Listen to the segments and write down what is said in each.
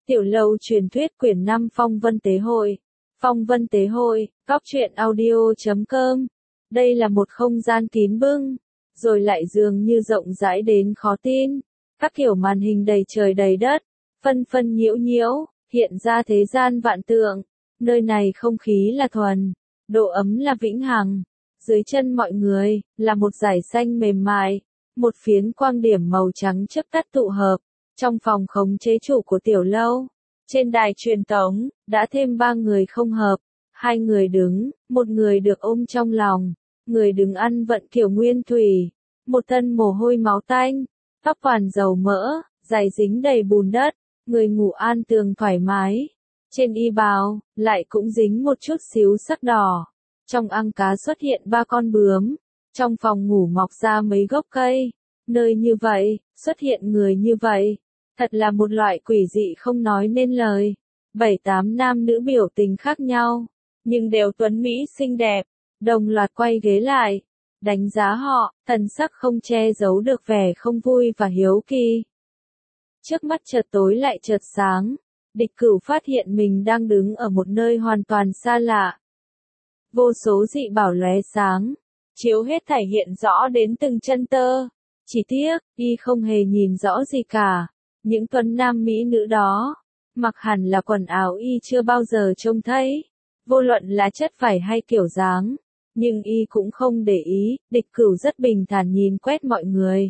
Tiểu lâu truyền thuyết quyển 5 Phong Vân Tế Hội. Phong Vân Tế Hội, góc truyện audio.com. Đây là một không gian kín bưng, rồi lại dường như rộng rãi đến khó tin. Các kiểu màn hình đầy trời đầy đất, phân phân nhiễu nhiễu, hiện ra thế gian vạn tượng. Nơi này không khí là thuần, độ ấm là vĩnh hằng. Dưới chân mọi người, là một dải xanh mềm mại, một phiến quang điểm màu trắng chớp tắt tụ hợp. Trong phòng khống chế chủ của tiểu lâu, trên đài truyền tống, đã thêm 3 người không hợp. 2 người đứng, một người được ôm trong lòng. Người đứng ăn vận kiểu nguyên thủy, một thân mồ hôi máu tanh, tóc toàn dầu mỡ, giày dính đầy bùn đất. Người ngủ an tường thoải mái, trên y bào, lại cũng dính một chút xíu sắc đỏ. Trong ăng cá xuất hiện 3 con bướm, trong phòng ngủ mọc ra mấy gốc cây. Nơi như vậy, xuất hiện người như vậy, thật là một loại quỷ dị không nói nên lời. 7-8 nam nữ biểu tình khác nhau, nhưng đều tuấn mỹ xinh đẹp, đồng loạt quay ghế lại, đánh giá họ, thần sắc không che giấu được vẻ không vui và hiếu kỳ. Trước mắt chợt tối lại chợt sáng, Địch Cửu phát hiện mình đang đứng ở một nơi hoàn toàn xa lạ. Vô số dị bảo lóe sáng, chiếu hết thảy hiện rõ đến từng chân tơ. Chỉ tiếc, y không hề nhìn rõ gì cả. Những tuấn nam mỹ nữ đó, mặc hẳn là quần áo y chưa bao giờ trông thấy. Vô luận là chất vải hay kiểu dáng, nhưng y cũng không để ý. Địch Cửu rất bình thản nhìn quét mọi người,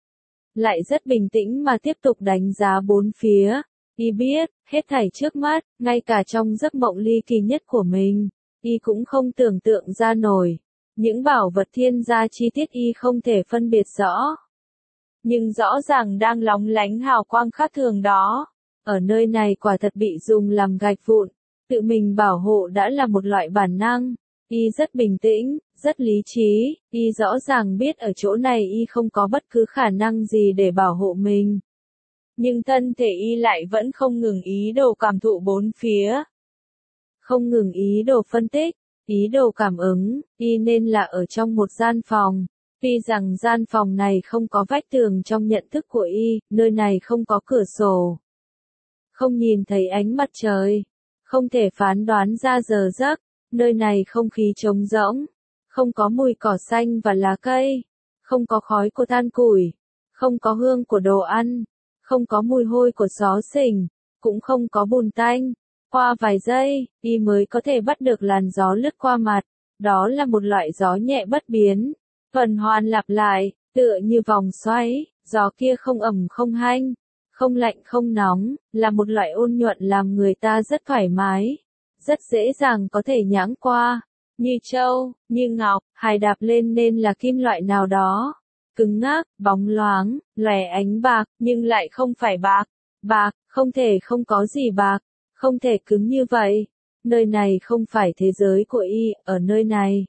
lại rất bình tĩnh mà tiếp tục đánh giá bốn phía. Y biết, hết thảy trước mắt, ngay cả trong giấc mộng ly kỳ nhất của mình, y cũng không tưởng tượng ra nổi. Những bảo vật thiên gia chi tiết y không thể phân biệt rõ, nhưng rõ ràng đang lóng lánh hào quang khác thường đó. Ở nơi này quả thật bị dùng làm gạch vụn, tự mình bảo hộ đã là một loại bản năng. Y rất bình tĩnh, rất lý trí, y rõ ràng biết ở chỗ này y không có bất cứ khả năng gì để bảo hộ mình. Nhưng thân thể y lại vẫn không ngừng ý đồ cảm thụ bốn phía. Không ngừng ý đồ phân tích, ý đồ cảm ứng, y nên là ở trong một gian phòng. Tuy rằng gian phòng này không có vách tường trong nhận thức của y, nơi này không có cửa sổ, không nhìn thấy ánh mặt trời, không thể phán đoán ra giờ giấc, nơi này không khí trống rỗng, không có mùi cỏ xanh và lá cây, không có khói của than củi, không có hương của đồ ăn, không có mùi hôi của xó xỉnh, cũng không có bùn tanh. Qua vài giây, y mới có thể bắt được làn gió lướt qua mặt, đó là một loại gió nhẹ bất biến, tuần hoàn lặp lại, tựa như vòng xoáy. Gió kia không ẩm không hanh, không lạnh không nóng, là một loại ôn nhuận làm người ta rất thoải mái, rất dễ dàng có thể nhãng qua, như châu, như ngọc, hài đạp lên nên là kim loại nào đó, cứng ngắc, bóng loáng, lòe ánh bạc, nhưng lại không phải bạc. Bạc, không thể không có gì bạc, không thể cứng như vậy. Nơi này không phải thế giới của y, ở nơi này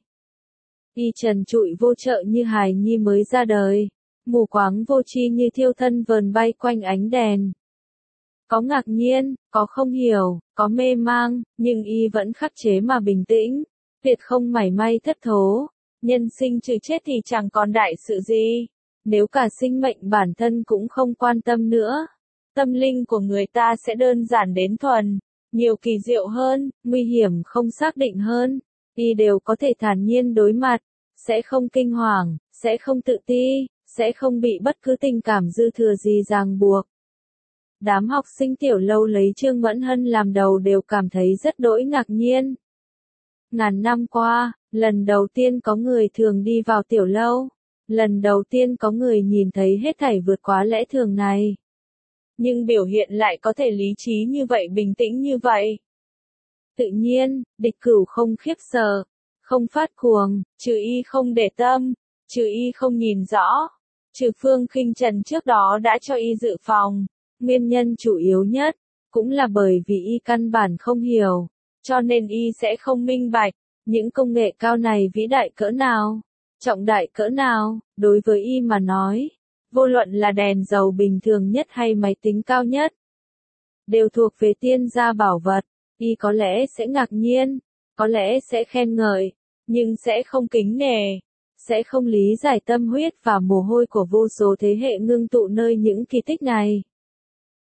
y trần trụi vô trợ như hài nhi mới ra đời, mù quáng vô tri như thiêu thân vờn bay quanh ánh đèn. Có ngạc nhiên, có không hiểu, có mê mang, nhưng y vẫn khắc chế mà bình tĩnh, tuyệt không mảy may thất thố. Nhân sinh trừ chết thì chẳng còn đại sự gì. Nếu cả sinh mệnh bản thân cũng không quan tâm nữa, tâm linh của người ta sẽ đơn giản đến thuần, nhiều kỳ diệu hơn, nguy hiểm không xác định hơn. Y đều có thể thản nhiên đối mặt, sẽ không kinh hoàng, sẽ không tự ti, sẽ không bị bất cứ tình cảm dư thừa gì ràng buộc. Đám học sinh tiểu lâu lấy Trương Mẫn Hân làm đầu đều cảm thấy rất đỗi ngạc nhiên. Ngàn năm qua, lần đầu tiên có người thường đi vào tiểu lâu, lần đầu tiên có người nhìn thấy hết thảy vượt quá lẽ thường này. Nhưng biểu hiện lại có thể lý trí như vậy, bình tĩnh như vậy. Tự nhiên, Địch Cửu không khiếp sợ, không phát cuồng, trừ y không để tâm, trừ y không nhìn rõ, trừ Phương Khinh Trần trước đó đã cho y dự phòng. Nguyên nhân chủ yếu nhất, cũng là bởi vì y căn bản không hiểu, cho nên y sẽ không minh bạch, những công nghệ cao này vĩ đại cỡ nào, trọng đại cỡ nào. Đối với y mà nói, vô luận là đèn dầu bình thường nhất hay máy tính cao nhất, đều thuộc về tiên gia bảo vật. Y có lẽ sẽ ngạc nhiên, có lẽ sẽ khen ngợi, nhưng sẽ không kính nể, sẽ không lý giải tâm huyết và mồ hôi của vô số thế hệ ngưng tụ nơi những kỳ tích này.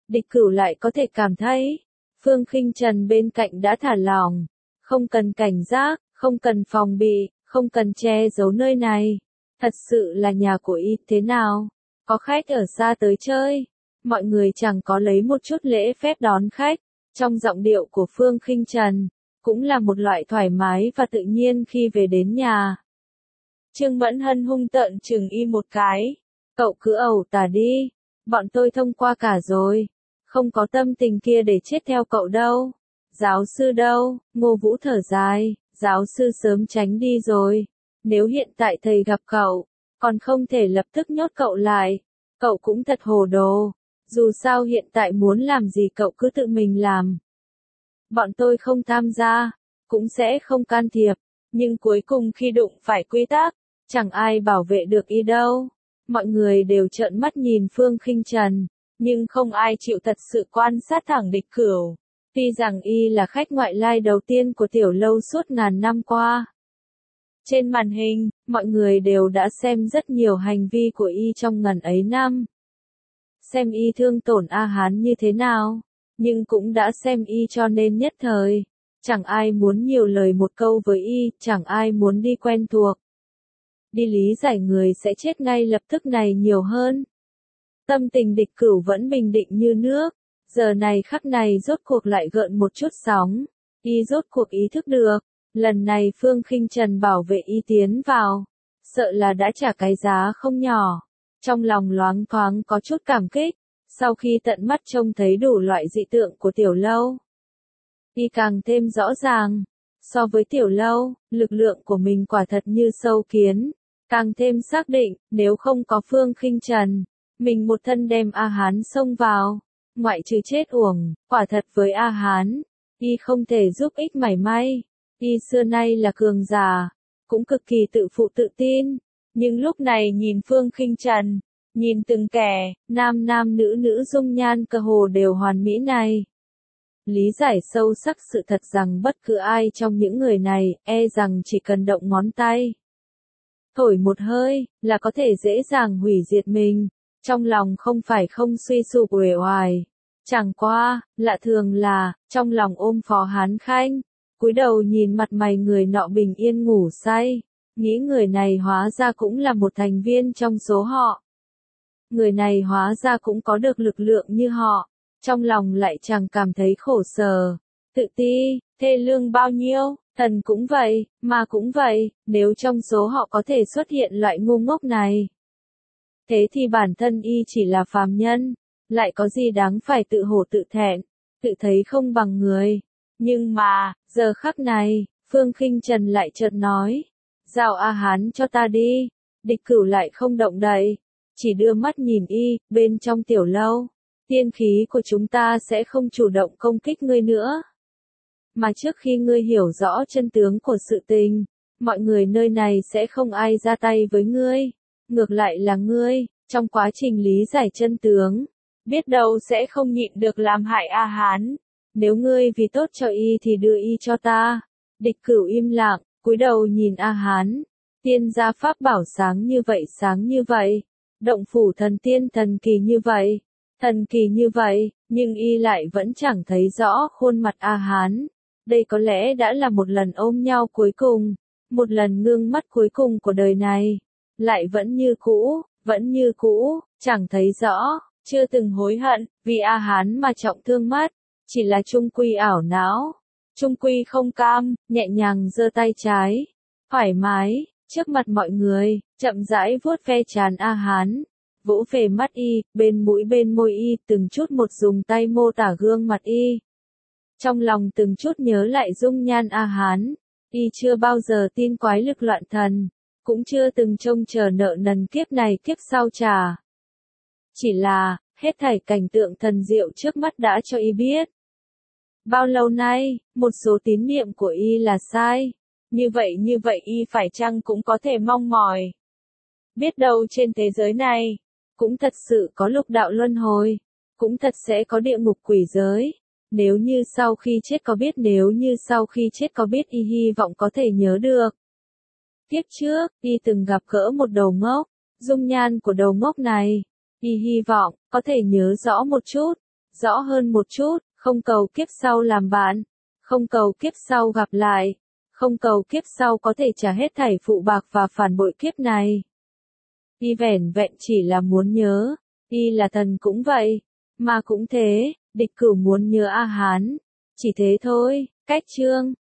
Địch Cửu lại có thể cảm thấy, Phương Khinh Trần bên cạnh đã thả lỏng, không cần cảnh giác, không cần phòng bị, không cần che giấu nơi này. Thật sự là nhà của y thế nào? Có khách ở xa tới chơi, mọi người chẳng có lấy một chút lễ phép đón khách. Trong giọng điệu của Phương Khinh Trần, cũng là một loại thoải mái và tự nhiên khi về đến nhà. Trương Mẫn Hân hung tợn chừng y một cái. Cậu cứ ẩu tả đi, bọn tôi thông qua cả rồi. Không có tâm tình kia để chết theo cậu đâu. Giáo sư đâu? Ngô Vũ thở dài, giáo sư sớm tránh đi rồi. Nếu hiện tại thầy gặp cậu, còn không thể lập tức nhốt cậu lại. Cậu cũng thật hồ đồ. Dù sao hiện tại muốn làm gì cậu cứ tự mình làm. Bọn tôi không tham gia, cũng sẽ không can thiệp. Nhưng cuối cùng khi đụng phải quy tắc, chẳng ai bảo vệ được y đâu. Mọi người đều trợn mắt nhìn Phương Khinh Trần, nhưng không ai chịu thật sự quan sát thẳng Địch Cửu. Tuy rằng y là khách ngoại lai đầu tiên của tiểu lâu suốt ngàn năm qua. Trên màn hình, mọi người đều đã xem rất nhiều hành vi của y trong ngần ấy năm. Xem y thương tổn A Hán như thế nào, nhưng cũng đã xem y cho nên nhất thời. Chẳng ai muốn nhiều lời một câu với y, chẳng ai muốn đi quen thuộc. Đi lý giải người sẽ chết ngay lập tức này nhiều hơn. Tâm tình Địch Cửu vẫn bình định như nước, giờ này khắc này rốt cuộc lại gợn một chút sóng. Y rốt cuộc ý thức được, lần này Phương Khinh Trần bảo vệ y tiến vào, sợ là đã trả cái giá không nhỏ. Trong lòng loáng thoáng có chút cảm kích, sau khi tận mắt trông thấy đủ loại dị tượng của tiểu lâu. Y càng thêm rõ ràng, so với tiểu lâu, lực lượng của mình quả thật như sâu kiến, càng thêm xác định, nếu không có Phương Khinh Trần, mình một thân đem A Hán xông vào, ngoại trừ chết uổng, quả thật với A Hán, y không thể giúp ích mảy may. Y xưa nay là cường giả, cũng cực kỳ tự phụ tự tin, nhưng lúc này nhìn Phương Khinh Trần, nhìn từng kẻ, nam nam nữ nữ dung nhan cơ hồ đều hoàn mỹ này. Lý giải sâu sắc sự thật rằng bất cứ ai trong những người này, e rằng chỉ cần động ngón tay, thổi một hơi, là có thể dễ dàng hủy diệt mình. Trong lòng không phải không suy sụp uể oải. Chẳng qua, lạ thường là, trong lòng ôm Phó Hán Khanh, cúi đầu nhìn mặt mày người nọ bình yên ngủ say, nghĩ người này hóa ra cũng là một thành viên trong số họ. Người này hóa ra cũng có được lực lượng như họ, trong lòng lại chẳng cảm thấy khổ sở, tự ti, thê lương bao nhiêu, thần cũng vậy, ma cũng vậy, nếu trong số họ có thể xuất hiện loại ngu ngốc này. Thế thì bản thân y chỉ là phàm nhân, lại có gì đáng phải tự hổ tự thẹn, tự thấy không bằng người. Nhưng mà, giờ khắc này, Phương Khinh Trần lại chợt nói, giao A Hán cho ta đi. Địch Cửu lại không động đậy, chỉ đưa mắt nhìn y, bên trong tiểu lâu, tiên khí của chúng ta sẽ không chủ động công kích ngươi nữa. Mà trước khi ngươi hiểu rõ chân tướng của sự tình, mọi người nơi này sẽ không ai ra tay với ngươi. Ngược lại là ngươi, trong quá trình lý giải chân tướng, biết đâu sẽ không nhịn được làm hại A Hán. Nếu ngươi vì tốt cho y thì đưa y cho ta. Địch Cửu im lặng, cúi đầu nhìn A Hán. Tiên gia pháp bảo sáng như vậy. Động phủ thần tiên thần kỳ như vậy, nhưng y lại vẫn chẳng thấy rõ khuôn mặt A Hán. Đây có lẽ đã là một lần ôm nhau cuối cùng, một lần ngưng mắt cuối cùng của đời này. Lại vẫn như cũ, chẳng thấy rõ, chưa từng hối hận, vì A Hán mà trọng thương mắt, chỉ là trung quy ảo não, trung quy không cam, nhẹ nhàng giơ tay trái, thoải mái, trước mặt mọi người, chậm rãi vuốt ve trán A Hán, vỗ về mắt y, bên mũi bên môi y, từng chút một dùng tay mô tả gương mặt y. Trong lòng từng chút nhớ lại dung nhan A Hán, y chưa bao giờ tin quái lực loạn thần, cũng chưa từng trông chờ nợ nần kiếp này kiếp sau trả. Chỉ là, hết thảy cảnh tượng thần diệu trước mắt đã cho y biết. Bao lâu nay, một số tín niệm của y là sai. Như vậy y phải chăng cũng có thể mong mỏi. Biết đâu trên thế giới này, cũng thật sự có lục đạo luân hồi, cũng thật sẽ có địa ngục quỷ giới. Nếu như sau khi chết có biết y hy vọng có thể nhớ được. Kiếp trước, y từng gặp gỡ một đầu ngốc, dung nhan của đầu ngốc này, y hy vọng, có thể nhớ rõ một chút, rõ hơn một chút, không cầu kiếp sau làm bạn, không cầu kiếp sau gặp lại, không cầu kiếp sau có thể trả hết thảy phụ bạc và phản bội kiếp này. Y vẻn vẹn chỉ là muốn nhớ, Y là thần cũng vậy, mà cũng thế, địch cửu muốn nhớ A Hán, chỉ thế thôi. Cách chương